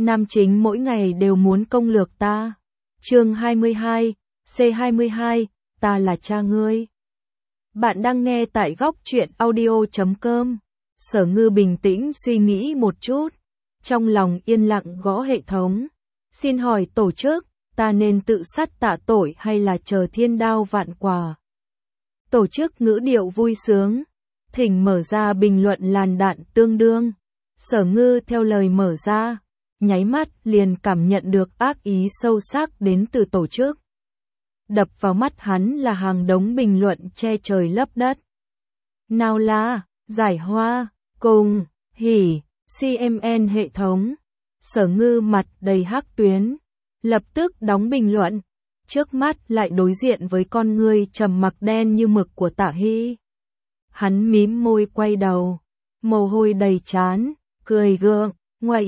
Nam chính mỗi ngày đều muốn công lược ta. Chương 22, C22, ta là cha ngươi. Bạn đang nghe tại góc truyện audio.com. Sở Ngư bình tĩnh suy nghĩ một chút, trong lòng yên lặng gõ hệ thống. Xin hỏi tổ chức, ta nên tự sát tạ tội hay là chờ thiên đao vạn quả? Tổ chức ngữ điệu vui sướng, thỉnh mở ra bình luận làn đạn tương đương. Sở Ngư theo lời mở ra, nháy mắt liền cảm nhận được ác ý sâu sắc đến từ tổ chức. Đập vào mắt hắn là hàng đống bình luận che trời lấp đất. Nào là, giải hoa, cùng, hỉ, CMN hệ thống. Sở Ngư mặt đầy hắc tuyến, lập tức đóng bình luận. Trước mắt lại đối diện với con ngươi trầm mặc đen như mực của Tạ Hy. Hắn mím môi quay đầu, mồ hôi đầy trán, cười gượng, ngoài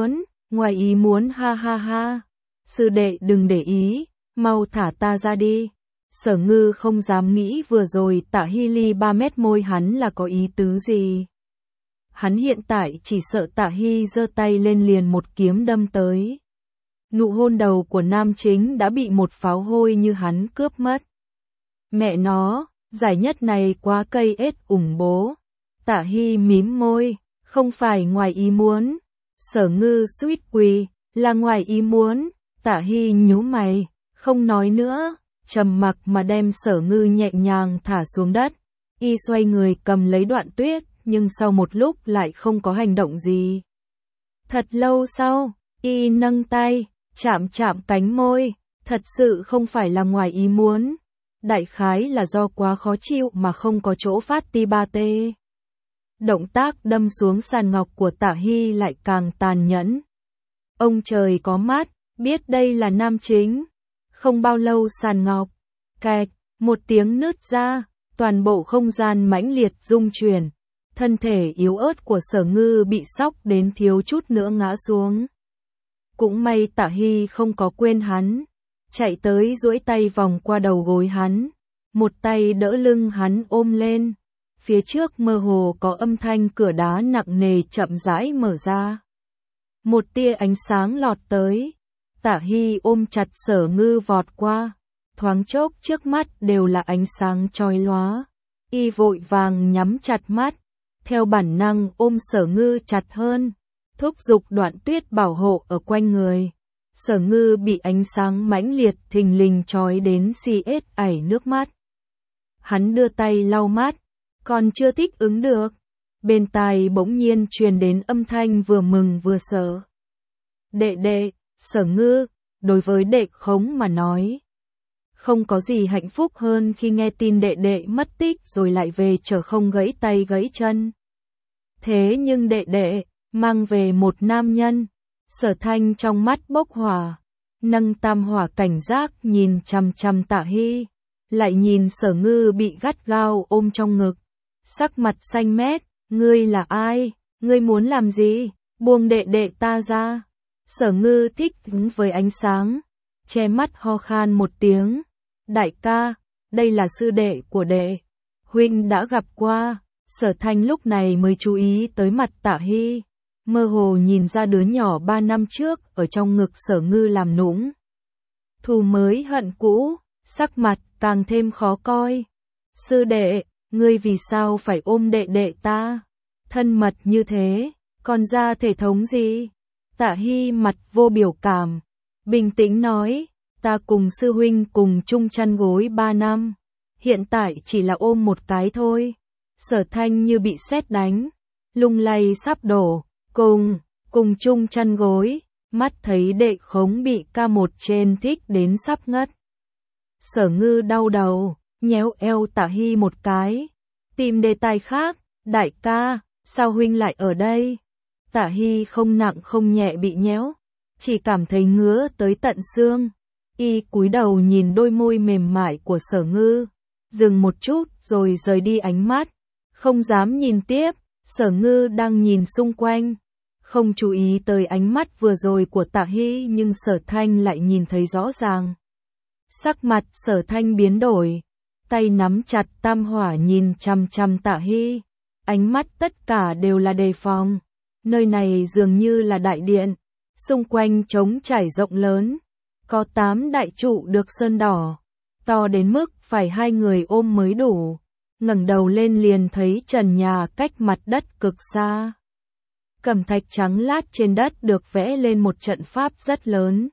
ý muốn ha ha ha. Sư đệ đừng để ý, mau thả ta ra đi. Sở Ngư không dám nghĩ vừa rồi Tạ Hy ly 3 mét môi hắn là có ý tứ gì. Hắn hiện tại chỉ sợ Tạ Hy giơ tay lên liền một kiếm đâm tới. Nụ hôn đầu của nam chính đã bị một pháo hôi như hắn cướp mất. Mẹ nó, giải nhất này quá cây ết ủng bố. Tạ Hy mím môi, không phải ngoài ý muốn. Sở Ngư suýt quỳ, là ngoài ý muốn. Tạ Hy nhíu mày, không nói nữa, trầm mặc mà đem Sở Ngư nhẹ nhàng thả xuống đất. Y xoay người cầm lấy đoạn tuyết, nhưng sau một lúc lại không có hành động gì. Thật lâu sau, Y nâng tay, chạm chạm cánh môi, thật sự không phải là ngoài ý muốn. Đại khái là do quá khó chịu mà không có chỗ phát ti ba tê. Động tác đâm xuống sàn ngọc của Tạ Hy lại càng tàn nhẫn. Ông trời có mắt, biết đây là nam chính. Không bao lâu sàn ngọc, kẹt, một tiếng nứt ra, toàn bộ không gian mãnh liệt rung chuyển. Thân thể yếu ớt của Sở Ngư bị sốc đến thiếu chút nữa ngã xuống. Cũng may Tạ Hy không có quên hắn, chạy tới duỗi tay vòng qua đầu gối hắn, một tay đỡ lưng hắn ôm lên. Phía trước mơ hồ có âm thanh cửa đá nặng nề chậm rãi mở ra. Một tia ánh sáng lọt tới. Tạ Hy ôm chặt Sở Ngư vọt qua. Thoáng chốc trước mắt đều là ánh sáng chói lóa. Y vội vàng nhắm chặt mắt. Theo bản năng ôm Sở Ngư chặt hơn. Thúc giục đoạn tuyết bảo hộ ở quanh người. Sở Ngư bị ánh sáng mãnh liệt thình lình chói đến xì ết ảy nước mắt. Hắn đưa tay lau mắt. Còn chưa thích ứng được. Bên tai bỗng nhiên truyền đến âm thanh vừa mừng vừa sợ. Đệ đệ, Sở Ngư, đối với đệ khống mà nói. Không có gì hạnh phúc hơn khi nghe tin đệ đệ mất tích rồi lại về chở không gãy tay gãy chân. Thế nhưng đệ đệ, mang về một nam nhân. Sở Thanh trong mắt bốc hỏa. Nâng tam hỏa cảnh giác nhìn chằm chằm Tạ Hy. Lại nhìn Sở Ngư bị gắt gao ôm trong ngực. Sắc mặt xanh mét, ngươi là ai, ngươi muốn làm gì, buông đệ đệ ta ra. Sở Ngư thích ứng với ánh sáng, che mắt ho khan một tiếng. Đại ca, đây là sư đệ của đệ, huynh đã gặp qua. Sở Thanh lúc này mới chú ý tới mặt Tạ Hy, mơ hồ nhìn ra đứa nhỏ 3 năm trước ở trong ngực Sở Ngư làm nũng. Thù mới hận cũ, sắc mặt càng thêm khó coi. Sư đệ, ngươi vì sao phải ôm đệ đệ ta? Thân mật như thế, còn ra thể thống gì? Tạ Hy mặt vô biểu cảm, bình tĩnh nói, ta cùng sư huynh cùng chung chăn gối 3 năm, hiện tại chỉ là ôm một cái thôi. Sở Thanh như bị sét đánh, lung lay sắp đổ, cùng chung chăn gối, mắt thấy đệ khống bị K1 trên thích đến sắp ngất. Sở Ngư đau đầu, nhéo eo Tạ Hy một cái, tìm đề tài khác. Đại ca, sao huynh lại ở đây? Tạ Hy không nặng không nhẹ bị nhéo, chỉ cảm thấy ngứa tới tận xương. Y cúi đầu nhìn đôi môi mềm mại của Sở Ngư, dừng một chút rồi rời đi ánh mắt, không dám nhìn tiếp. Sở Ngư đang nhìn xung quanh, không chú ý tới ánh mắt vừa rồi của Tạ Hy, nhưng Sở Thanh lại nhìn thấy rõ ràng. Sắc mặt Sở Thanh biến đổi, tay nắm chặt tam hỏa nhìn chằm chằm Tạ Hy, ánh mắt tất cả đều là đề phòng. Nơi này dường như là đại điện, Xung quanh trống trải rộng lớn, có 8 đại trụ được sơn đỏ, to đến mức phải 2 người ôm mới đủ. Ngẩng đầu lên liền thấy trần nhà cách mặt đất cực xa. Cẩm thạch trắng lát trên đất được vẽ lên một trận pháp rất lớn.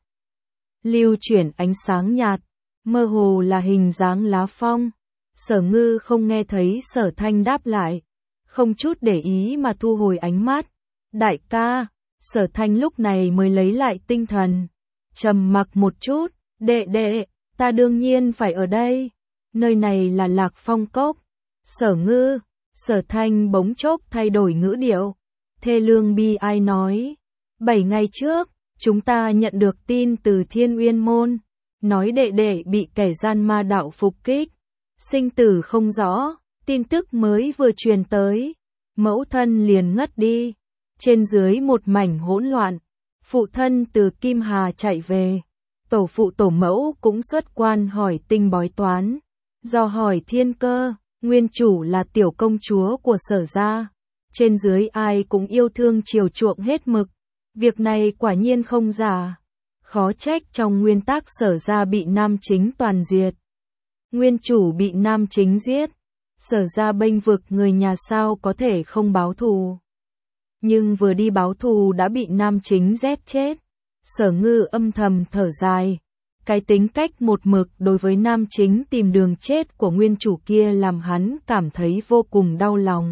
Lưu chuyển ánh sáng nhạt, mơ hồ là hình dáng lá phong. Sở Ngư không nghe thấy Sở Thanh đáp lại, không chút để ý mà thu hồi ánh mắt. Đại ca, Sở Thanh lúc này mới lấy lại tinh thần. Trầm mặc một chút, đệ đệ, ta đương nhiên phải ở đây. Nơi này là Lạc Phong Cốc. Sở Ngư, Sở Thanh bỗng chốc thay đổi ngữ điệu. Thê lương bi ai nói. 7 ngày trước, chúng ta nhận được tin từ Thiên Uyên Môn. Nói đệ đệ bị kẻ gian ma đạo phục kích. Sinh tử không rõ, tin tức mới vừa truyền tới. Mẫu thân liền ngất đi. Trên dưới một mảnh hỗn loạn. Phụ thân từ Kim Hà chạy về. Tổ phụ tổ mẫu cũng xuất quan hỏi tinh bói toán. Do hỏi thiên cơ, nguyên chủ là tiểu công chúa của Sở gia. Trên dưới ai cũng yêu thương chiều chuộng hết mực. Việc này quả nhiên không giả. Khó trách trong nguyên tắc Sở gia bị nam chính toàn diệt. Nguyên chủ bị nam chính giết. Sở gia bênh vực người nhà sao có thể không báo thù. Nhưng vừa đi báo thù đã bị nam chính giết chết. Sở Ngư âm thầm thở dài. Cái tính cách một mực đối với nam chính tìm đường chết của nguyên chủ kia làm hắn cảm thấy vô cùng đau lòng.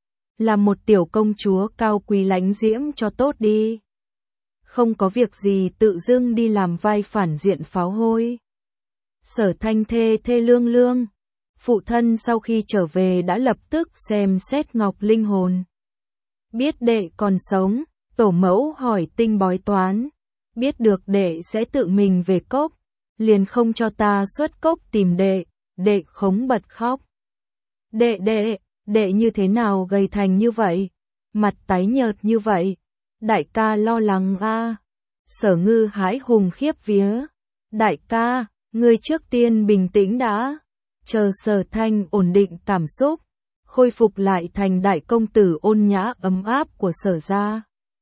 Là một tiểu công chúa cao quý lãnh diễm cho tốt đi. Không có việc gì tự dưng đi làm vai phản diện pháo hôi. Sở Thanh thê thê lương lương. Phụ thân sau khi trở về đã lập tức xem xét ngọc linh hồn. Biết đệ còn sống, tổ mẫu hỏi tinh bói toán. Biết được đệ sẽ tự mình về cốc. Liền không cho ta xuất cốc tìm đệ. Đệ khống bật khóc. Đệ như thế nào gầy thành như vậy? Mặt tái nhợt như vậy? Đại ca lo lắng a. Sở Ngư hãi hùng khiếp vía. Đại ca, ngươi trước tiên bình tĩnh đã. Chờ Sở Thanh ổn định cảm xúc. Khôi phục lại thành đại công tử ôn nhã ấm áp của Sở gia.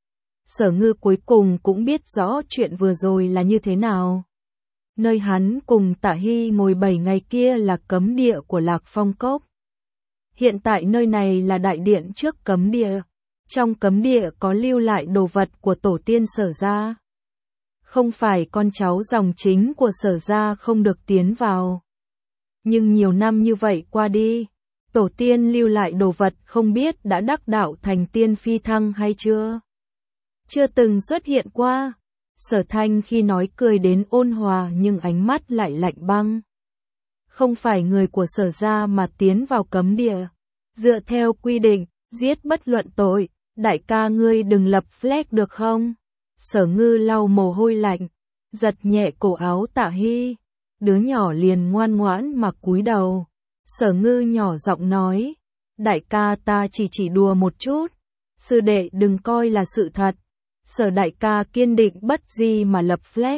Sở Ngư cuối cùng cũng biết rõ chuyện vừa rồi là như thế nào. Nơi hắn cùng Tạ Hy ngồi 7 ngày kia là cấm địa của Lạc Phong Cốc. Hiện tại nơi này là đại điện trước cấm địa. Trong cấm địa có lưu lại đồ vật của tổ tiên Sở gia. Không phải con cháu dòng chính của Sở gia không được tiến vào. Nhưng nhiều năm như vậy qua đi, tổ tiên lưu lại đồ vật không biết đã đắc đạo thành tiên phi thăng hay chưa. Chưa từng xuất hiện qua. Sở Thanh khi nói cười đến ôn hòa nhưng ánh mắt lại lạnh băng. Không phải người của Sở gia mà tiến vào cấm địa. Dựa theo quy định, giết bất luận tội. Đại ca ngươi đừng lập flag được không? Sở Ngư lau mồ hôi lạnh, giật nhẹ cổ áo Tạ Hy. Đứa nhỏ liền ngoan ngoãn mà cúi đầu. Sở Ngư nhỏ giọng nói. Đại ca ta chỉ đùa một chút. Sư đệ đừng coi là sự thật. Sở đại ca kiên định bất di mà lập flag.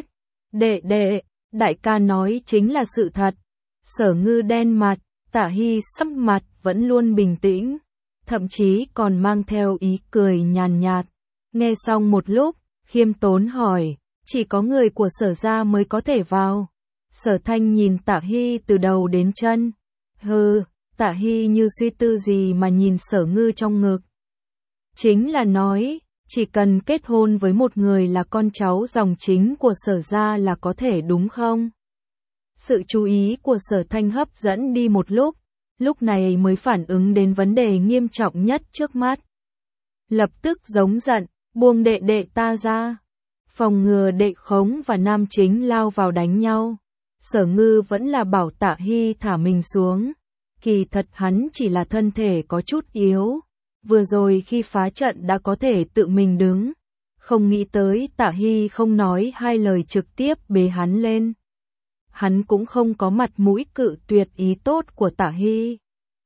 Đệ, đại ca nói chính là sự thật. Sở Ngư đen mặt, Tạ Hy sắc mặt vẫn luôn bình tĩnh. Thậm chí còn mang theo ý cười nhàn nhạt. Nghe xong một lúc, khiêm tốn hỏi, chỉ có người của Sở gia mới có thể vào. Sở Thanh nhìn Tạ Hy từ đầu đến chân. Hừ, Tạ Hy như suy tư gì mà nhìn Sở Ngư trong ngực. Chính là nói, chỉ cần kết hôn với một người là con cháu dòng chính của Sở gia là có thể đúng không? Sự chú ý của Sở Thanh hấp dẫn đi một lúc này mới phản ứng đến vấn đề nghiêm trọng nhất trước mắt. Lập tức giống giận, buông đệ ta ra. Phòng ngừa đệ khống và nam chính lao vào đánh nhau. Sở Ngư vẫn là bảo Tạ Hy thả mình xuống. Kỳ thật hắn chỉ là thân thể có chút yếu. Vừa rồi khi phá trận đã có thể tự mình đứng. Không nghĩ tới Tạ Hy không nói hai lời trực tiếp bế hắn lên. Hắn cũng không có mặt mũi cự tuyệt ý tốt của Tạ Hy.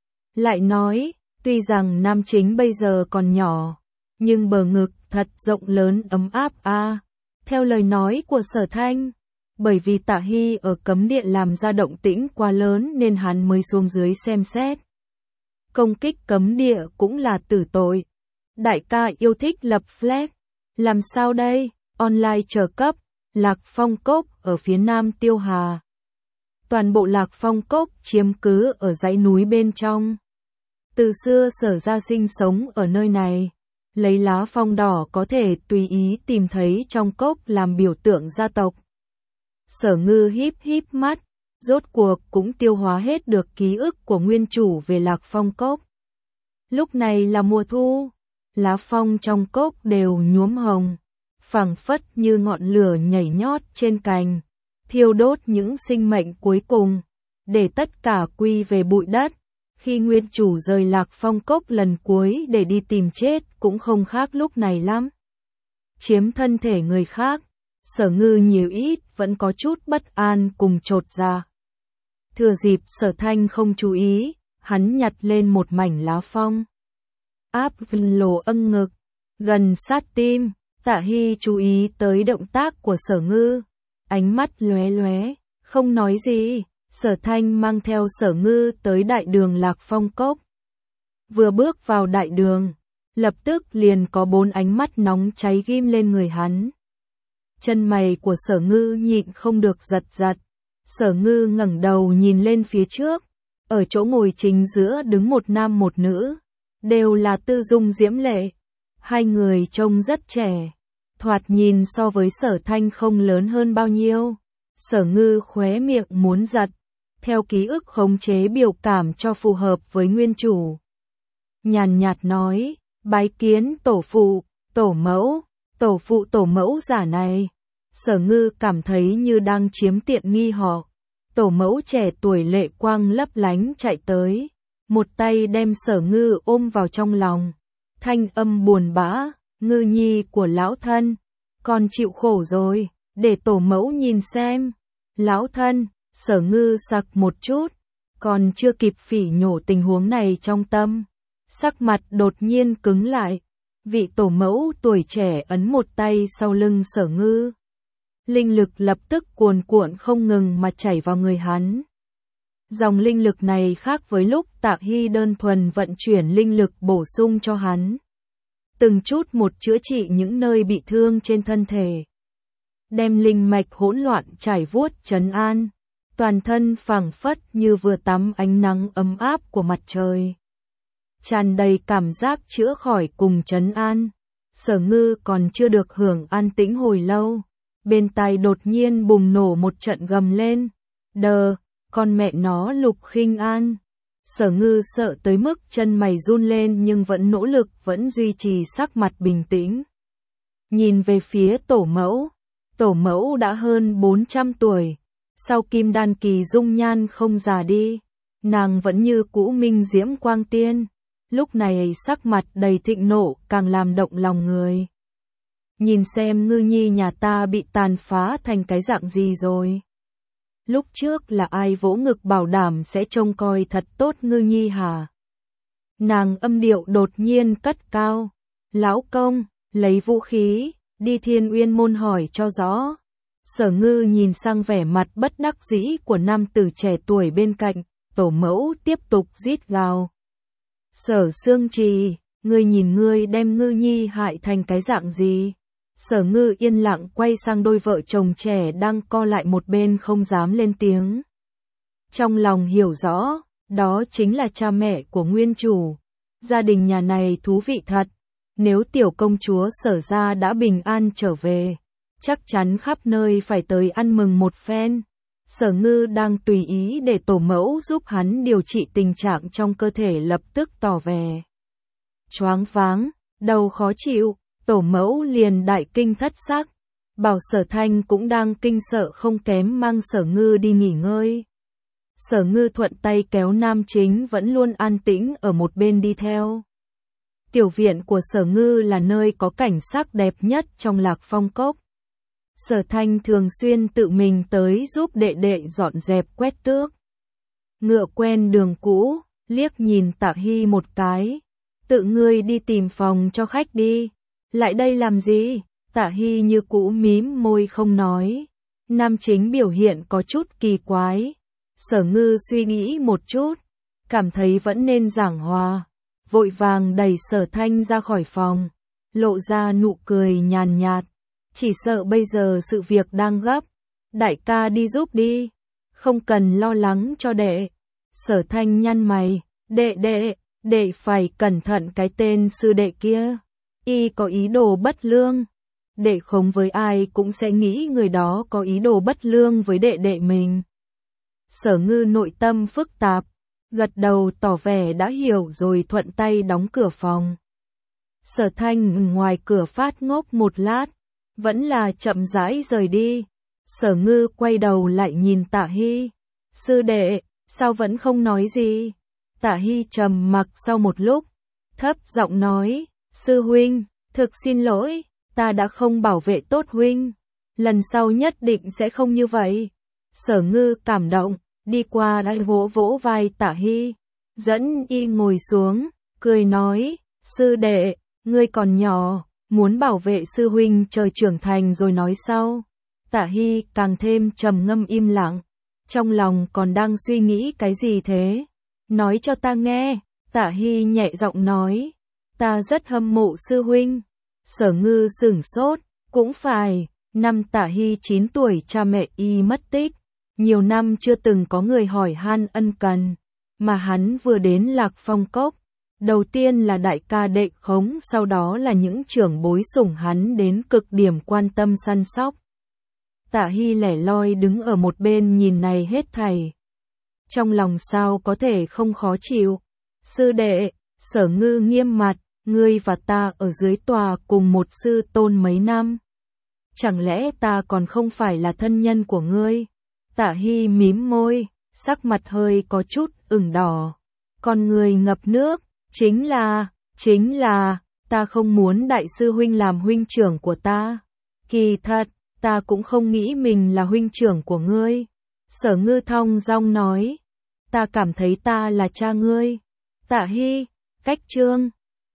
Lại nói, tuy rằng nam chính bây giờ còn nhỏ, nhưng bờ ngực thật rộng lớn ấm áp a. Theo lời nói của Sở Thanh, bởi vì Tạ Hy ở cấm địa làm ra động tĩnh quá lớn nên hắn mới xuống dưới xem xét. Công kích cấm địa cũng là tử tội. Đại ca yêu thích lập flag. Làm sao đây? online trợ cấp, Lạc Phong Cốc ở phía nam Tiêu Hà. Toàn bộ Lạc Phong Cốc chiếm cứ ở dãy núi bên trong. Từ xưa Sở gia sinh sống ở nơi này, lấy lá phong đỏ có thể tùy ý tìm thấy trong cốc làm biểu tượng gia tộc. Sở Ngư híp híp mắt, rốt cuộc cũng tiêu hóa hết được ký ức của nguyên chủ về Lạc Phong Cốc. Lúc này là mùa thu, lá phong trong cốc đều nhuốm hồng, phảng phất như ngọn lửa nhảy nhót trên cành, thiêu đốt những sinh mệnh cuối cùng, để tất cả quy về bụi đất. Khi nguyên chủ rời Lạc Phong Cốc lần cuối để đi tìm chết cũng không khác lúc này lắm. Chiếm thân thể người khác, Sở Ngư nhiều ít vẫn có chút bất an cùng chột dạ. Thừa dịp Sở Thanh không chú ý, hắn nhặt lên một mảnh lá phong. Áp lồ âng ngực, gần sát tim, Tạ Hy chú ý tới động tác của Sở Ngư. Ánh mắt lóe lóe, không nói gì. Sở Thanh mang theo Sở Ngư tới đại đường Lạc Phong Cốc. Vừa bước vào đại đường, lập tức liền có 4 ánh mắt nóng cháy ghim lên người hắn. Chân mày của Sở Ngư nhịn không được giật giật. Sở Ngư ngẩng đầu nhìn lên phía trước, ở chỗ ngồi chính giữa đứng một nam một nữ, đều là tư dung diễm lệ. Hai người trông rất trẻ, thoạt nhìn so với Sở Thanh không lớn hơn bao nhiêu. Sở Ngư khóe miệng muốn giật, theo ký ức khống chế biểu cảm cho phù hợp với nguyên chủ. Nhàn nhạt nói, bái kiến tổ phụ, tổ mẫu, tổ phụ tổ mẫu giả này. Sở Ngư cảm thấy như đang chiếm tiện nghi họ. Tổ mẫu trẻ tuổi lệ quang lấp lánh chạy tới, một tay đem Sở Ngư ôm vào trong lòng. Thanh âm buồn bã, Ngư nhi của lão thân, con chịu khổ rồi, để tổ mẫu nhìn xem. Lão thân, Sở Ngư sặc một chút, còn chưa kịp phỉ nhổ tình huống này trong tâm. Sắc mặt đột nhiên cứng lại, vị tổ mẫu tuổi trẻ ấn một tay sau lưng Sở Ngư. Linh lực lập tức cuồn cuộn không ngừng mà chảy vào người hắn. Dòng linh lực này khác với lúc Tạ Hy đơn thuần vận chuyển linh lực bổ sung cho hắn. Từng chút một chữa trị những nơi bị thương trên thân thể. Đem linh mạch hỗn loạn trải vuốt trấn an. Toàn thân phảng phất như vừa tắm ánh nắng ấm áp của mặt trời. Tràn đầy cảm giác chữa khỏi cùng trấn an. Sở Ngư còn chưa được hưởng an tĩnh hồi lâu. Bên tai đột nhiên bùng nổ một trận gầm lên. Đờ, con mẹ nó Lục Khinh An. Sở Ngư sợ tới mức chân mày run lên nhưng vẫn nỗ lực vẫn duy trì sắc mặt bình tĩnh. Nhìn về phía tổ mẫu đã hơn 400 tuổi. Sau kim đan kỳ dung nhan không già đi, nàng vẫn như cũ minh diễm quang tiên. Lúc này sắc mặt đầy thịnh nộ càng làm động lòng người. Nhìn xem Ngư nhi nhà ta bị tàn phá thành cái dạng gì rồi. Lúc trước là ai vỗ ngực bảo đảm sẽ trông coi thật tốt Ngư nhi hả? Nàng âm điệu đột nhiên cất cao. Lão công, lấy vũ khí, đi Thiên Uyên môn hỏi cho rõ. Sở Ngư nhìn sang vẻ mặt bất đắc dĩ của nam tử trẻ tuổi bên cạnh, tổ mẫu tiếp tục rít gào. Sở Sương Trì, ngươi nhìn ngươi đem Ngư nhi hại thành cái dạng gì? Sở Ngư yên lặng quay sang đôi vợ chồng trẻ đang co lại một bên không dám lên tiếng. Trong lòng hiểu rõ, đó chính là cha mẹ của nguyên chủ. Gia đình nhà này thú vị thật. Nếu tiểu công chúa Sở gia đã bình an trở về, chắc chắn khắp nơi phải tới ăn mừng một phen. Sở Ngư đang tùy ý để tổ mẫu giúp hắn điều trị tình trạng trong cơ thể lập tức tỏ vẻ choáng váng, đầu khó chịu, tổ mẫu liền đại kinh thất sắc. Bảo Sở Thanh cũng đang kinh sợ không kém mang Sở Ngư đi nghỉ ngơi. Sở Ngư thuận tay kéo nam chính vẫn luôn an tĩnh ở một bên đi theo. Tiểu viện của Sở Ngư là nơi có cảnh sắc đẹp nhất trong Lạc Phong Cốc. Sở Thanh thường xuyên tự mình tới giúp đệ đệ dọn dẹp quét tước. Ngựa quen đường cũ, liếc nhìn Tạ Hy một cái. Tự ngươi đi tìm phòng cho khách đi. Lại đây làm gì? Tạ Hy như cũ mím môi không nói. Nam chính biểu hiện có chút kỳ quái. Sở Ngư suy nghĩ một chút, cảm thấy vẫn nên giảng hòa. Vội vàng đẩy Sở Thanh ra khỏi phòng, lộ ra nụ cười nhàn nhạt. chỉ sợ bây giờ sự việc đang gấp. Đại ca đi giúp đi, không cần lo lắng cho đệ. Sở Thanh nhăn mày, đệ phải cẩn thận cái tên sư đệ kia. Y có ý đồ bất lương. Đệ không với ai cũng sẽ nghĩ người đó có ý đồ bất lương với đệ mình. Sở Ngư nội tâm phức tạp, gật đầu tỏ vẻ đã hiểu rồi thuận tay đóng cửa phòng. Sở Thanh ngoài cửa phát ngốc một lát, vẫn là chậm rãi rời đi. Sở Ngư quay đầu lại nhìn Tạ Hy. Sư đệ, sao vẫn không nói gì? Tạ Hy trầm mặc sau một lúc, thấp giọng nói, sư huynh, thực xin lỗi, ta đã không bảo vệ tốt huynh. Lần sau nhất định sẽ không như vậy. Sở Ngư cảm động, đi qua đã vỗ vỗ vai Tạ Hy, dẫn y ngồi xuống, cười nói, sư đệ, ngươi còn nhỏ, muốn bảo vệ sư huynh chờ trưởng thành rồi nói sau. Tạ Hy càng thêm trầm ngâm im lặng, trong lòng còn đang suy nghĩ cái gì thế? Nói cho ta nghe. Tạ Hy nhẹ giọng nói, ta rất hâm mộ sư huynh. Sở Ngư sửng sốt, cũng phải, năm Tạ Hy 9 tuổi cha mẹ y mất tích, nhiều năm chưa từng có người hỏi han ân cần, mà hắn vừa đến Lạc Phong Cốc, đầu tiên là đại ca đệ khống, sau đó là những trưởng bối sủng hắn đến cực điểm quan tâm săn sóc. Tạ Hy lẻ loi đứng ở một bên nhìn này hết thảy. Trong lòng sao có thể không khó chịu. Sư đệ, Sở Ngư nghiêm mặt, ngươi và ta ở dưới tòa cùng một sư tôn mấy năm. Chẳng lẽ ta còn không phải là thân nhân của ngươi? Tạ Hy mím môi, sắc mặt hơi có chút ửng đỏ. Con người ngập nước, chính là, ta không muốn đại sư huynh làm huynh trưởng của ta. Kỳ thật, ta cũng không nghĩ mình là huynh trưởng của ngươi. Sở Ngư thong dong nói, ta cảm thấy ta là cha ngươi. Tạ Hy, cách chương